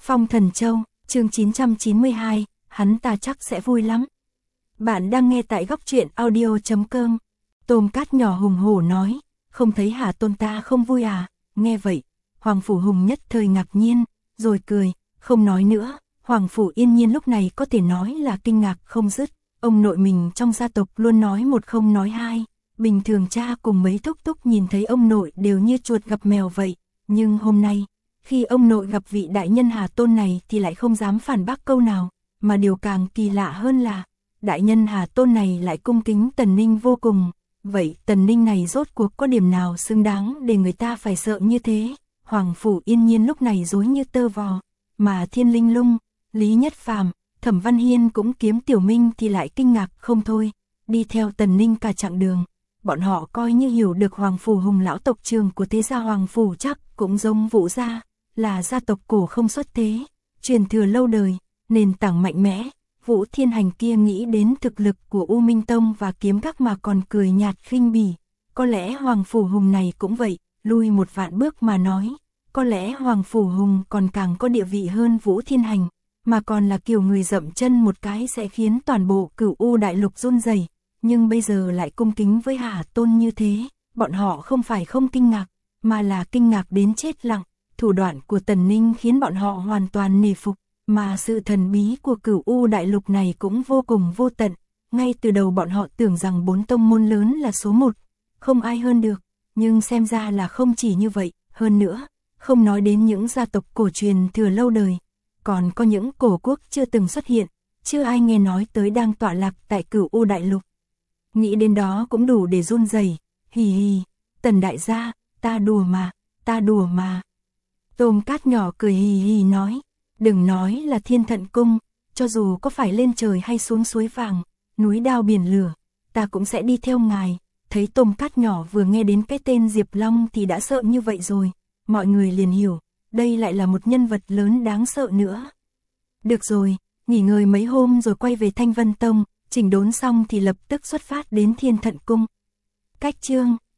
Phong Thần Châu, chương 992, hắn ta chắc sẽ vui lắm. Bạn đang nghe tại góc truyện audio.com. Tôm Cát nhỏ hùng hổ nói, không thấy Hà Tôn ta không vui à? Nghe vậy, Hoàng Phủ Hùng nhất thời ngạc nhiên, rồi cười, không nói nữa. Hoàng Phủ Yên Nhiên lúc này có thể nói là kinh ngạc không dứt. Ông nội mình trong gia tộc luôn nói một không nói hai. Bình thường cha cùng mấy thúc thúc nhìn thấy ông nội đều như chuột gặp mèo vậy. Nhưng hôm nay, khi ông nội gặp vị đại nhân Hà Tôn này thì lại không dám phản bác câu nào. Mà điều càng kỳ lạ hơn là, đại nhân Hà Tôn này lại cung kính Tần Ninh vô cùng. Vậy Tần Ninh này rốt cuộc có điểm nào xứng đáng để người ta phải sợ như thế? Hoàng Phủ Yên Nhiên lúc này rối như tơ vò. Mà Thiên Linh Lung, Lý Nhất Phàm, Thẩm Văn Hiên cũng Kiếm Tiểu Minh thì lại kinh ngạc không thôi. Đi theo Tần Ninh cả chặng đường, bọn họ coi như hiểu được Hoàng Phủ Hùng lão tộc trưởng của thế gia Hoàng Phủ chắc cũng giống Vũ gia, là gia tộc cổ không xuất thế, truyền thừa lâu đời, nền tảng mạnh mẽ. Vũ Thiên Hành kia nghĩ đến thực lực của U Minh Tông và Kiếm Các mà còn cười nhạt khinh bỉ. Có lẽ Hoàng Phủ Hùng này cũng vậy, lui một vạn bước mà nói. Có lẽ Hoàng Phủ Hùng còn càng có địa vị hơn Vũ Thiên Hành, mà còn là kiểu người dậm chân một cái sẽ khiến toàn bộ Cửu U đại lục run rẩy. Nhưng bây giờ lại cung kính với Hà Tôn như thế, bọn họ không phải không kinh ngạc, mà là kinh ngạc đến chết lặng. Thủ đoạn của Tần Ninh khiến bọn họ hoàn toàn nể phục, mà sự thần bí của Cửu U đại lục này cũng vô cùng vô tận. Ngay từ đầu bọn họ tưởng rằng 4 tông môn lớn là số 1, không ai hơn được, nhưng xem ra là không chỉ như vậy. Hơn nữa, không nói đến những gia tộc cổ truyền thừa lâu đời, còn có những cổ quốc chưa từng xuất hiện, chưa ai nghe nói tới đang tọa lạc tại Cửu U đại lục. Nghĩ đến đó cũng đủ để run rẩy. Hì hì, Tần đại gia, ta đùa mà, ta đùa mà. Tôm Cát nhỏ cười hì hì nói, đừng nói là Thiên Thận Cung, cho dù có phải lên trời hay xuống suối vàng, núi đao biển lửa, ta cũng sẽ đi theo ngài. Thấy Tôm Cát nhỏ vừa nghe đến cái tên Diệp Long thì đã sợ như vậy rồi, mọi người liền hiểu, đây lại là một nhân vật lớn đáng sợ nữa. Được rồi, nghỉ ngơi mấy hôm rồi quay về Thanh Vân Tông, chỉnh đốn xong thì lập tức xuất phát đến Thiên Thận Cung. Cách chương